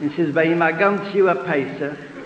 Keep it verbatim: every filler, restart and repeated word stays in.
He says, "By him I come to you a Pesach."